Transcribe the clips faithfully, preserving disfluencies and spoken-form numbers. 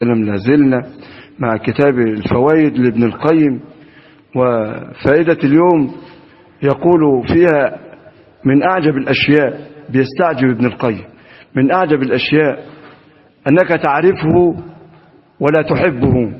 لا زلنا مع كتاب الفوائد لابن القيم، وفائدة اليوم يقول فيها من أعجب الأشياء، بيستعجب ابن القيم، من أعجب الأشياء أنك تعرفه ولا تحبه،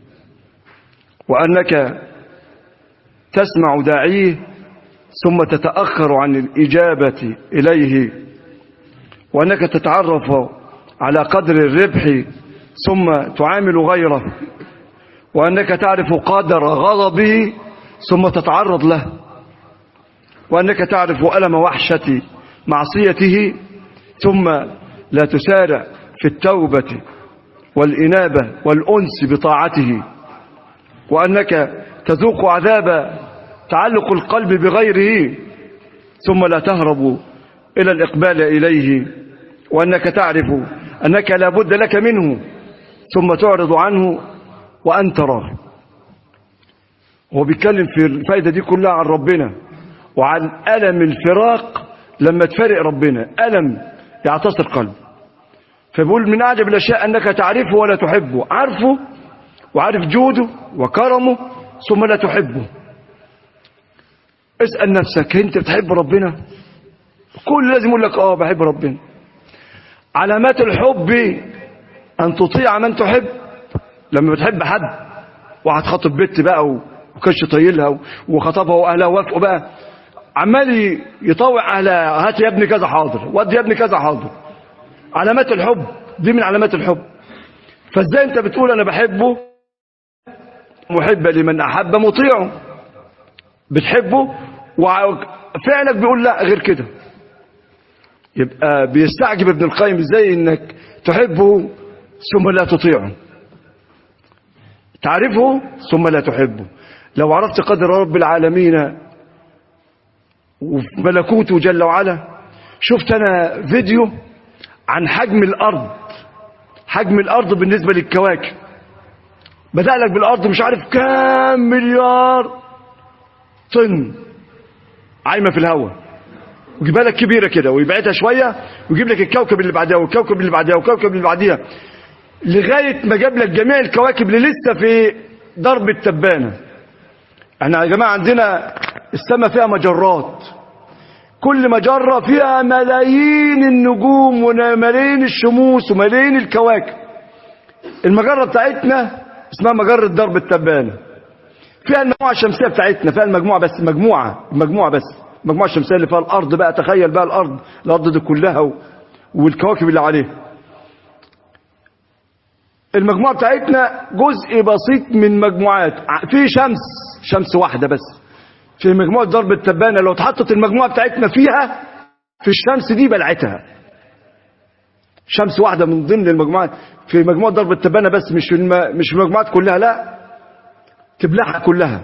وأنك تسمع داعيه ثم تتأخر عن الإجابة إليه، وأنك تتعرف على قدر الربح ثم تعامل غيره، وأنك تعرف قدر غضبه ثم تتعرض له، وأنك تعرف ألم وحشة معصيته ثم لا تسارع في التوبة والإنابة والأنس بطاعته، وأنك تذوق عذاب تعلق القلب بغيره ثم لا تهرب إلى الإقبال إليه، وأنك تعرف أنك لا بد لك منه ثم تعرض عنه وأنت راغب. هو بيتكلم في الفائدة دي كلها عن ربنا وعن ألم الفراق لما تفارق ربنا، ألم يعتصر قلب. فبيقول من أعجب الأشياء أنك تعرفه ولا تحبه، عارفه وعارف جوده وكرمه ثم لا تحبه. اسأل نفسك، انت بتحب ربنا؟ كل لازم يقول لك اه بحب ربنا. علامات الحب ان تطيع من تحب. لما بتحب حد، واحد خاطب بنت بقى وكش طيلها وخطبها واهلها وافقوا بقى، عمال يطوع اهلها، هات يا ابني كذا حاضر، ودي يا ابني كذا حاضر. علامات الحب دي من علامات الحب. فازاي انت بتقول انا بحبه؟ محب لمن احب مطيعه، بتحبه وفعلك بيقول لا غير كده. يبقى بيستعجب ابن القيم ازاي انك تحبه ثم لا تطيعه، تعرفه ثم لا تحبه. لو عرفت قدر رب العالمين وملكوته جل وعلا. شفت انا فيديو عن حجم الارض، حجم الارض بالنسبة للكواكب. بدأ لك بالارض مش عارف كام مليار طن عايمة في الهواء، ويجيبها لك كبيرة كده ويبعدها شوية ويجيب لك الكوكب اللي بعدها والكوكب اللي بعدها والكوكب اللي بعدها، لغاية ما جاب لك جميع الكواكب اللي لسه في درب التبانة. احنا يا جماعة عندنا السماء فيها مجرات، كل مجرة فيها ملايين النجوم وملايين الشموس وملايين الكواكب. المجرة بتاعتنا اسمها مجرة درب التبانة، فيها المجموعة الشمسية بتاعتنا، فيها المجموعة بس، مجموعة المجموعة بس المجموعة الشمسية اللي فيها الأرض بقى. تخيل بقى الأرض الأرض دي كلها والكواكب اللي عليها. المجموعة بتاعتنا جزء بسيط من مجموعات، في شمس شمس واحدة بس في مجموعة درب التبانة. لو اتحطت المجموعة بتاعتنا فيها، في الشمس دي بلعتها. شمس واحدة من ضمن المجموعات في مجموعة درب التبانة بس، مش في الم... مش في المجموعات كلها، لا تبلعها كلها.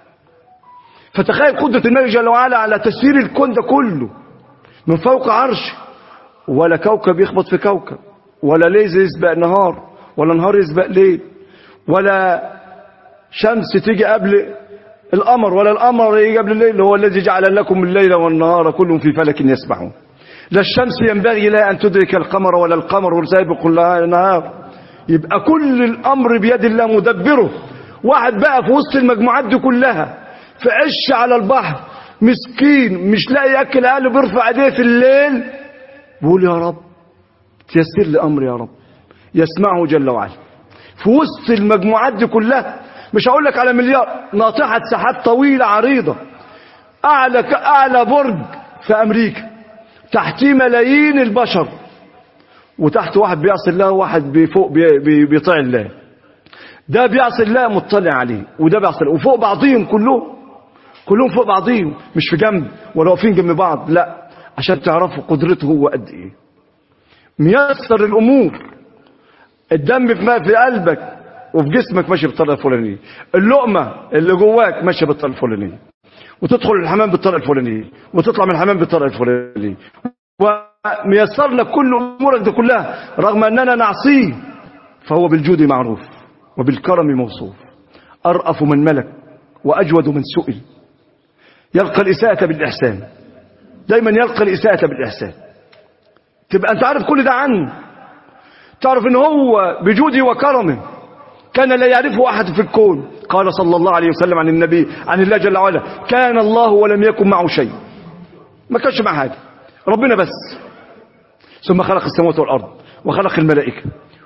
فتخيل قدرة الملك جل وعلا على تسيير الكون ده كله من فوق عرش، ولا كوكب يخبط في كوكب، ولا ليل يسبق نهار، ولا نهار يسبق ليل، ولا شمس تيجي قبل القمر، ولا القمر يجي قبل الليل. هو الذي جعل لكم الليل والنهار كلهم في فلك يسبحون. لا الشمس ينبغي لها أن تدرك القمر، ولا القمر سابق النهار. يبقى كل الأمر بيد الله مدبره. واحد بقى في وسط المجموعات دي كلها في عش على البحر، مسكين مش لاقي ياكل، اهله بيرفع ايديه في الليل بيقول يا رب تيسر لي امري، يا رب يسمعه جل وعلا. في وسط المجموعات دي كلها، مش هقول لك على مليار، ناطحة سحاب طويلة عريضة، اعلى اعلى برج في امريكا، تحتيه ملايين البشر، وتحت واحد بيعصي الله وواحد بفوق بيطيع الله. ده بيعصي الله مطلع عليه، وده بيعصي الله، وفوق بعضهم كلهم كلهم فوق بعضهم، مش في جنب ولا واقفين جنب بعض، لا، عشان تعرفوا قدرته هو قد ايه. ميسر الامور. الدم في قلبك وفي جسمك ماشي بالطريقه الفلانيه، اللقمه اللي جواك ماشيه بالطريقه الفلانيه، وتدخل الحمام بالطريقه الفلانيه، وتطلع من الحمام بالطريقه الفلانيه، وميسر لك كل امورك دي كلها. رغم اننا نعصيه فهو بالجود معروف وبالكرم موصوف، ارأف من ملك واجود من سئل. يلقى الإساءة بالإحسان، دايما يلقى الإساءة بالإحسان. تبقى أنت عارف كل ده عنه، تعرف ان هو بجوده وكرمه كان لا يعرفه احد في الكون. قال صلى الله عليه وسلم عن النبي عن الله جل وعلا: كان الله ولم يكن معه شيء. ما كانش معه حاجه، ربنا بس. ثم خلق السماوات والارض وخلق الملائكه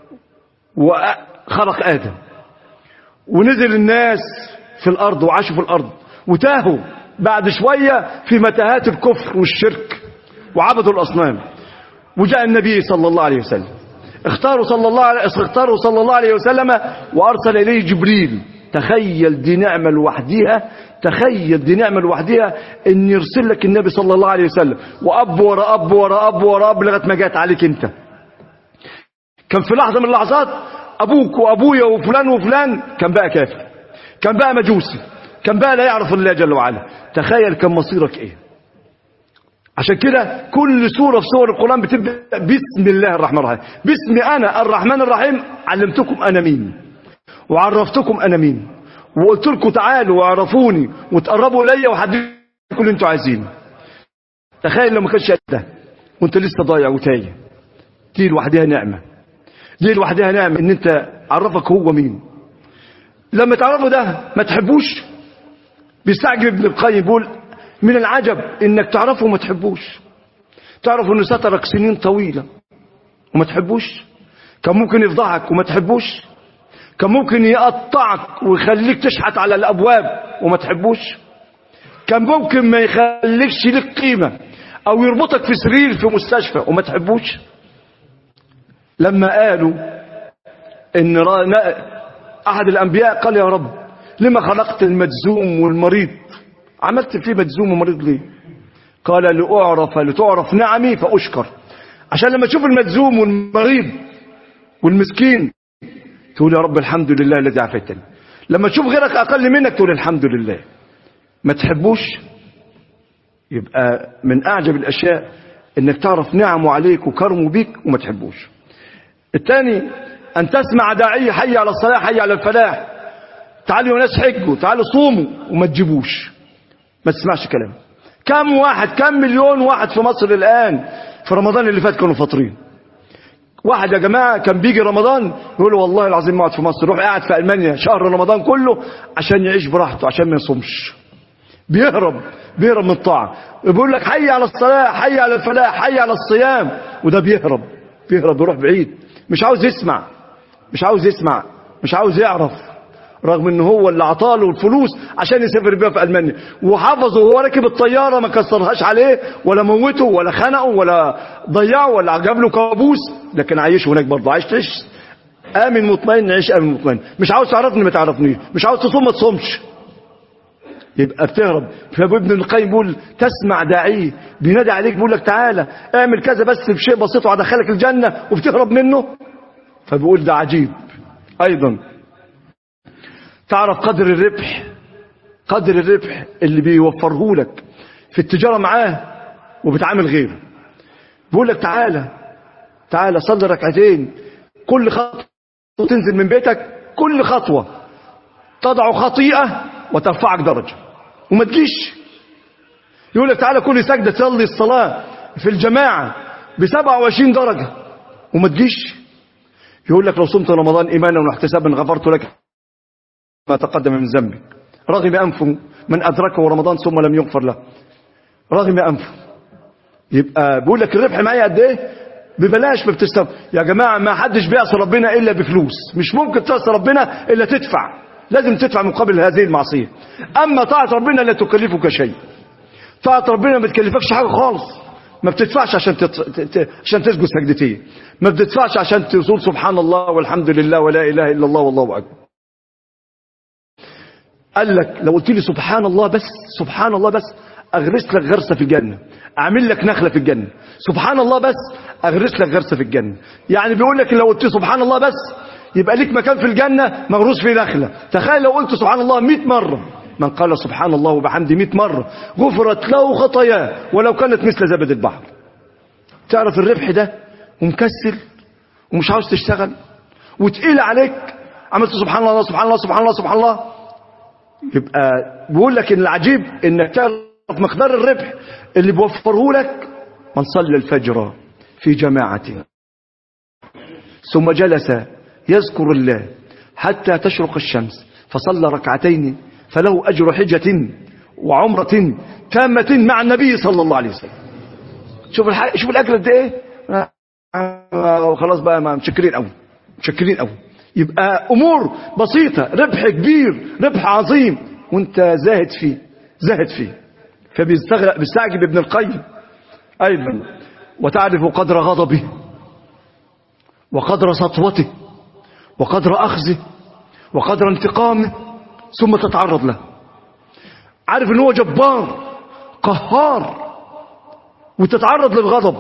وخلق ادم، ونزل الناس في الارض وعاشوا في الارض وتاهوا بعد شويه في متاهات الكفر والشرك وعبدوا الاصنام. وجاء النبي صلى الله عليه وسلم، اختاروا صلى الله عليه اختاروا صلى الله عليه وسلم وارسل اليه جبريل. تخيل دي نعمه لوحديها، تخيل دي نعمه لوحديها ان يرسل لك النبي صلى الله عليه وسلم، واب ورا اب ورا اب ورا اب لغايه ما جت عليك انت. كان في لحظه من اللحظات ابوك وابويا وفلان وفلان كان بقى كافر، كان بقى مجوسي، كان بقى لا يعرف الله جل وعلا. تخيل كان مصيرك ايه. عشان كده كل سورة في سور القرآن بتبدأ بسم الله الرحمن الرحيم. باسم أنا الرحمن الرحيم علمتكم أنا مين وعرفتكم أنا مين، وقلت لكم تعالوا واعرفوني وتقربوا إلي وحددوا اللي انتوا عايزينه. تخيل لو ما كانش ده وانت لسه ضايع وتايه. دي لوحدها نعمة، دي لوحدها نعمة ان انت عرفك هو مين. لما تعرفه ده ما تحبوش. بيستعجب ابن القيم بيقول: من العجب انك تعرفه وما تحبوش. تعرف انه سترك سنين طويلة وما تحبوش. كان ممكن يفضحك وما تحبوش. كان ممكن يقطعك ويخليك تشحت على الابواب وما تحبوش. كان ممكن ما يخليكش لك قيمة او يربطك في سرير في مستشفى وما تحبوش. لما قالوا ان احد الانبياء قال: يا رب لما خلقت المجزوم والمريض، عملت فيه مجزوم ومريض ليه؟ قال: لأعرف لتعرف نعمي فأشكر. عشان لما تشوف المجزوم والمريض والمسكين تقول: يا رب الحمد لله الذي عافيتني. لما تشوف غيرك أقل منك تقول: الحمد لله. ما تحبوش. يبقى من أعجب الأشياء إنك تعرف نعمه عليك وكرمه بيك وما تحبوش. الثاني أن تسمع داعية: حي على الصلاة، حي على الفلاح، تعالوا يا ناس حجوا، تعالوا صوموا، وما تجيبوش. ما تسمعش كلام. كم واحد، كم مليون واحد في مصر الآن في رمضان اللي فات كانوا فاطرين. واحد يا جماعة كان بيجي رمضان يقول: والله العظيم ما قاعد في مصر، روح قاعد في ألمانيا شهر رمضان كله عشان يعيش براحته، عشان ما يصومش. بيهرب بيهرب من الطاعة. بيقول لك: حي على الصلاة، حي على الفلاح، حي على الصيام، وده بيهرب بيهرب يروح بعيد. مش عاوز يسمع، مش عاوز يسمع مش عاوز يعرف، رغم ان هو اللي عطاله الفلوس عشان يسافر بيها في المانيا، وحفظه وهو راكب الطياره، ما كسرهاش عليه ولا موته ولا خنقه ولا ضيعه ولا جاب له كابوس، لكن عايشه هناك برضه. عايش تعيش امن مطمئن، عيش امن مطمئن. مش عاوز تعرفني ما تعرفنيش، مش عاوز تصوم ما تصومش. يبقى بتهرب. فابن القيم بيقول: تسمع داعيه بينادي عليك بيقول لك تعالى اعمل كذا بس بشيء بسيط وهدخلك الجنه، وبتهرب منه. فبيقول ده عجيب. ايضا تعرف قدر الربح، قدر الربح اللي بيوفره لك في التجارة معاه وبتعامل غيره. بيقول لك تعالى تعالى صلي ركعتين، كل خطوة تنزل من بيتك، كل خطوة تضع خطيئة وترفعك درجة وما تجيش. يقول لك تعالى كل سجدة تصلي الصلاة في الجماعة بسبعة وعشرين درجة وما تجيش. يقول لك لو صمت رمضان إيمانا واحتسابا غفرت لك ما تقدم من ذنبك. رغم أنفه من أدركه رمضان ثم لم يغفر له، رغم أنفه. يبقى بيقول لك الربح معايا قد ايه؟ ببلاش، ما بتستوى. يا جماعة ما حدش بيعصي ربنا إلا بفلوس. مش ممكن تعصي ربنا إلا تدفع، لازم تدفع مقابل هذه المعصية. أما طاعة ربنا لا تكلفك شيء. طاعة ربنا ما بتكلفكش حاجة خالص. ما بتدفعش عشان تت... ت... عشان تسجد سجدتين، ما بتدفعش عشان تقول سبحان الله والحمد لله ولا إله إلا الله والله أكبر. قال لك لو قلت لي سبحان الله بس، سبحان الله بس اغرس لك غرسه في الجنه، اعمل لك نخله في الجنه. سبحان الله بس اغرس لك غرسه في الجنه. يعني بيقول لك لو قلت سبحان الله بس يبقى ليك مكان في الجنه مغروس فيه نخله. تخيل لو قلت سبحان الله مئة مره، من قال سبحان الله وبحمده مئة مره غفرت له خطاياه ولو كانت مثل زبد البحر. تعرف الربح ده ومكسل ومش عاوز تشتغل وتقيل عليك، عملت سبحان الله سبحان الله سبحان الله سبحان الله. يبقى بيقول لك ان العجيب انك تعرف مقدار الربح اللي بيوفره لك من صلى الفجر في جماعة. ثم جلس يذكر الله حتى تشرق الشمس فصلى ركعتين فله أجر حجة وعمرة تامة مع النبي صلى الله عليه وسلم. شوف الح... شوف الأجر قد إيه. وخلاص بقى ما مشكرين قوي مشكرين قوي. يبقى أمور بسيطة ربح كبير ربح عظيم وانت زاهد فيه زاهد فيه. فبيستغرق بيستعجب ابن القيم أيضا وتعرف قدر غضبه وقدر سطوته وقدر أخذه وقدر انتقامه ثم تتعرض له. عارف ان هو جبار قهار وتتعرض للغضب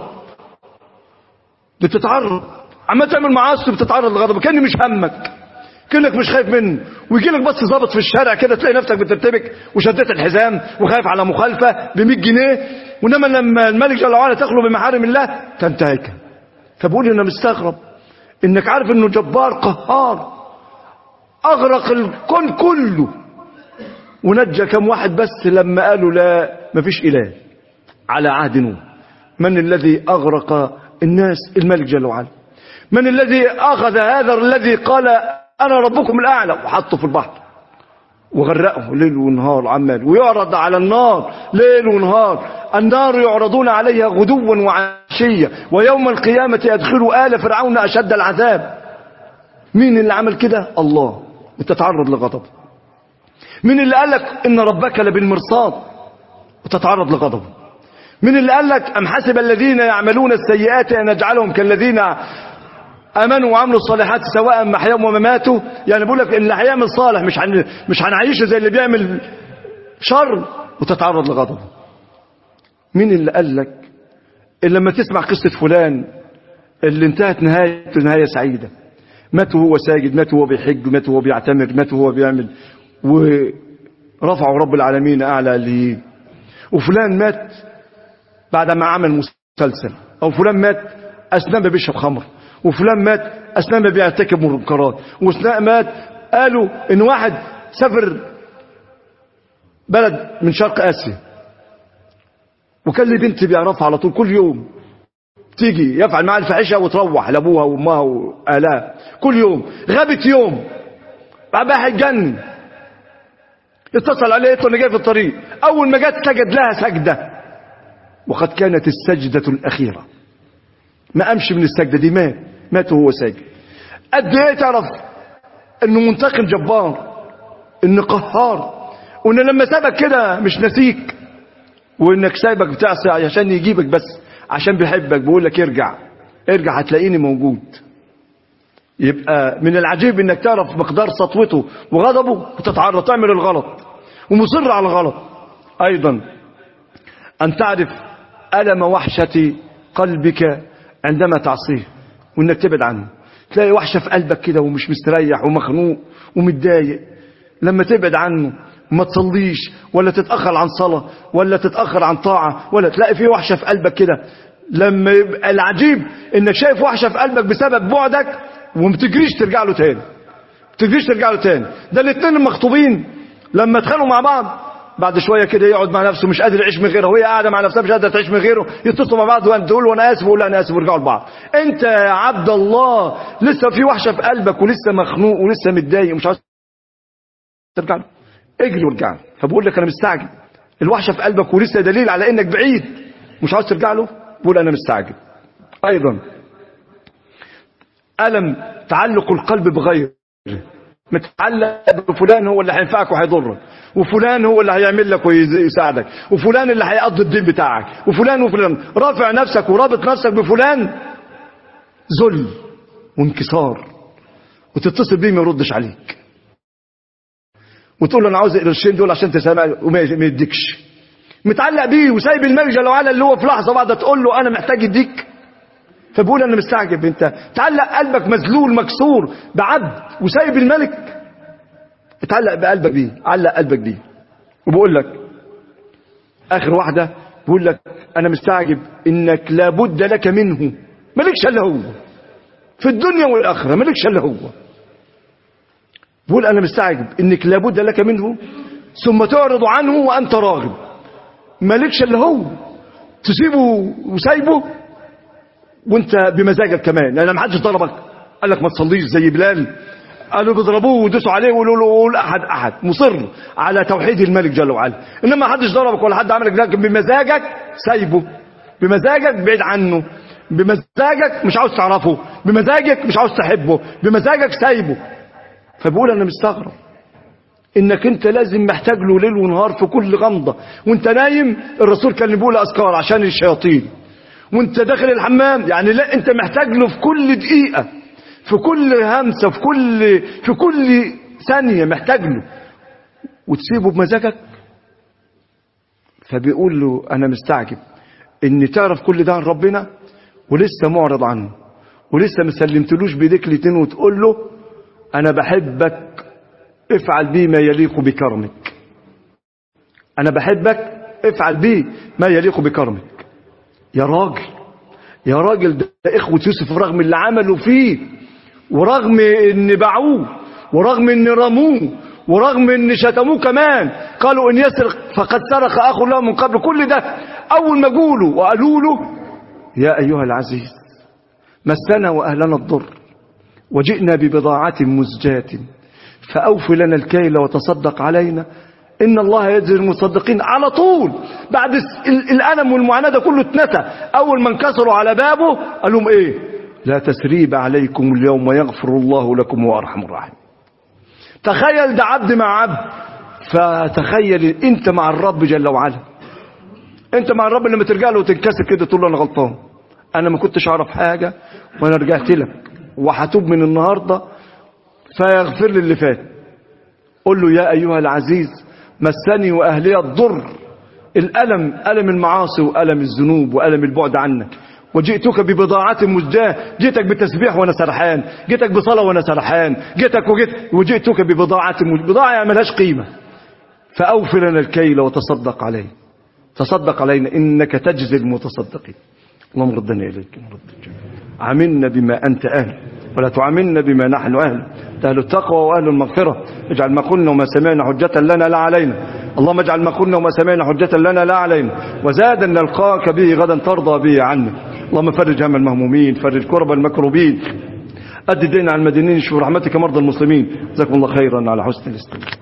بتتعرض عما تعمل معاصي بتتعرض للغضب كأني مش همك كأنك مش خايف منه ويجي لك بس ظابط في الشارع كده تلاقي نفسك بترتبك وشدت الحزام وخايف على مخالفة ب مية جنيه وانما لما الملك جل وعلا تخلو بمحارم الله تنتهك. فبقول انا مستغرب انك عارف انه جبار قهار اغرق الكون كله ونجى كم واحد بس لما قالوا لا مفيش اله على عهد نوح. من الذي اغرق الناس؟ الملك جل وعلا. من الذي اخذ هذا الذي قال انا ربكم الاعلى وحطه في البحر وغرقه ليل ونهار عمال ويعرض على النار ليل ونهار. النار يعرضون عليها غدوا وعشية ويوم القيامة يدخلوا آل فرعون أشد العذاب. مين اللي عمل كده؟ الله. وتتعرض لغضبه. مين اللي قال لك إن ربك لبالمرصاد وتتعرض لغضبه؟ مين اللي قال لك أم حسب الذين يعملون السيئات أن نجعلهم كالذين امنوا وعملوا الصالحات سواء محياهم ومماتوا؟ يعني بقول لك اللي هيعمل صالح مش هن... مش هنعيشه زي اللي بيعمل شر وتتعرض لغضبه. مين اللي قال لك إلا لما تسمع قصة فلان اللي انتهت نهايته نهاية سعيدة مات وهو ساجد مات وهو بيحج مات وهو بيعتمر مات وهو بيعمل ورفعوا رب العالمين أعلى ليه. وفلان مات بعد ما عمل مسلسل أو فلان مات أثناء ما بيشرب خمر وفلان مات أثناء ما بيرتكب منكرات وفلان مات قالوا إن واحد سافر بلد من شرق آسيا وكان لي بنت بيعرفها على طول كل يوم تيجي يفعل معها الفاحشه وتروح لابوها وامها واهلها كل يوم. غابت يوم بقى هيتجنن اتصل عليه قلت له انا جاي في الطريق. اول ما جت سجد لها سجده وقد كانت السجده الاخيره ما قامش من السجده دي مات مات وهو ساجد. قد ايه تعرف انه منتقم جبار انه قهار وان لما سابك كده مش نسيك وانك سايبك بتعصي عشان يجيبك بس عشان بيحبك بيقول لك ارجع ارجع هتلاقيني موجود. يبقى من العجيب انك تعرف مقدار سطوته وغضبه وتتعرض تعمل الغلط ومصر على الغلط. ايضا ان تعرف ألم وحشة قلبك عندما تعصيه وانك تبعد عنه. تلاقي وحشة في قلبك كده ومش مستريح ومخنوق ومتضايق لما تبعد عنه ما تصليش ولا تتأخر عن صلاة ولا تتأخر عن طاعة ولا تلاقي فيه وحشة في قلبك كده. لما يبقى العجيب انك شايف وحشة في قلبك بسبب بعدك ومتجريش ترجع له تاني متجريش ترجع له تاني. ده الاثنين المخطوبين لما اتخانقوا مع بعض بعد شوية كده يقعد مع نفسه مش قادر يعيش من غيره وهي قاعدة مع نفسها مش قادرة تعيش من غيره يتصلوا مع بعض وانت تقول وانا اسف ولا انا اسف ويرجعوا لبعض. انت يا عبد الله لسه في وحشة في قلبك ولسه مخنوق ولسه متضايق ومش عايز ترجع له اجري وارجع له. فبقول لك انا مستعجل الوحشة في قلبك ولسه دليل على انك بعيد مش عاوز ترجع له بقول انا مستعجل. ايضا ألم تعلق القلب بغيره متعلق بفلان هو اللي هينفعك وهيضرك وفلان هو اللي هيعمل لك ويساعدك وفلان اللي هيقضي الدين بتاعك وفلان وفلان رافع نفسك ورابط نفسك بفلان ذل وانكسار وتتصل بيه ما يردش عليك وتقول له انا عاوز القرشين دول عشان تسامع وما يديكش. متعلق بيه وسايب الملك جل وعلا اللي هو في لحظه بعد تقول له انا محتاج يديك. فبقول انا مستعجب انت تعلق قلبك مذلول مكسور بعبد وسايب الملك. اتعلق بقلبك بيه علق قلبك بيه. وبقول لك اخر واحده بقول لك انا مستعجب انك لابد لك منه مالكش الا هو في الدنيا والاخره مالكش الا هو. بقول انا مستعجب انك لابد لك منه ثم تعرض عنه وانت راغب مالكش الا هو تسيبه وسايبه وانت بمزاجك كمان لان ما حدش ضربك قال لك ما تصليش زي بلال؟ قالوا بيضربوه ويدوسوا عليه ويقولوا له قول احد احد. مصر على توحيد الملك جل وعلا. انما ما حدش ضربك ولا حد عملك، لكن بمزاجك سايبه، بمزاجك بعيد عنه، بمزاجك مش عاوز تعرفه، بمزاجك مش عاوز تحبه، بمزاجك سايبه. فبقول انا مستغرب انك انت لازم محتاج له ليل ونهار في كل غمضه. وانت نايم الرسول كان بيقول اذكار عشان الشياطين، وانت داخل الحمام يعني لا، انت محتاج له في كل دقيقه، في كل همسه، في كل في كل ثانيه محتاج له، وتسيبه بمزاجك. فبيقول له انا مستعجب ان تعرف كل ده عن ربنا ولسه معرض عنه، ولسه ما سلمتلوش بايديك الاتنين وتقول له انا بحبك افعل بي ما يليق بكرمك. انا بحبك افعل بي ما يليق بكرمك. يا راجل يا راجل، ده اخوة يوسف رغم اللي عملوا فيه، ورغم ان باعوه، ورغم ان رموه، ورغم ان شتموه كمان، قالوا ان يسرق فقد سرق اخ له من قبل، كل ده اول ما قولوا وقالوا له يا ايها العزيز مسنا واهلنا الضر وجئنا ببضاعة مزجاة فأوف لنا الكيل وتصدق علينا إن الله يجزي المصدقين. على طول بعد الألم والمعاناة ده كله اتنسى. أول ما انكسروا على بابه قال لهم إيه؟ لا تسريب عليكم اليوم ويغفر الله لكم وأرحم الراحمين. تخيل ده عبد مع عبد. فتخيل أنت مع الرب جل وعلا، أنت مع الرب لما ترجع له وتنكسر كده تقول له أنا غلطان، أنا ما كنتش أعرف حاجة وأنا رجعت لك وهتوب من النهارده فيغفر لي اللي فات. قل له يا أيها العزيز مسني وأهلي الضر، الألم، ألم المعاصي وألم الذنوب وألم البعد عنك، وجئتك ببضاعة مزجاة، جئتك بتسبيح وأنا سرحان، جئتك بصلاة وأنا سرحان، جئتك وجئت وجئتك ببضاعة مزجاة، بضاعة ملهاش قيمة. فأوفر لنا الكيل وتصدق علينا، تصدق علينا إنك تجزي المتصدقين. اللهم ردنا إليك، عاملنا بما أنت أهل ولا تعاملنا بما نحن أهل، أهل التقوى وأهل المغفرة. اجعل ما قلنا وما سمعنا حجة لنا لا علينا. اللهم اجعل ما قلنا وما سمعنا حجة لنا لا علينا، وزادا نلقاك به غدا ترضى به عنا. اللهم فرج هم المهمومين، فرج كرب المكروبين، أد دين على المدينين، اشف رحمتك مرضى المسلمين. جزاكم الله خيرا على حسن الاستماع.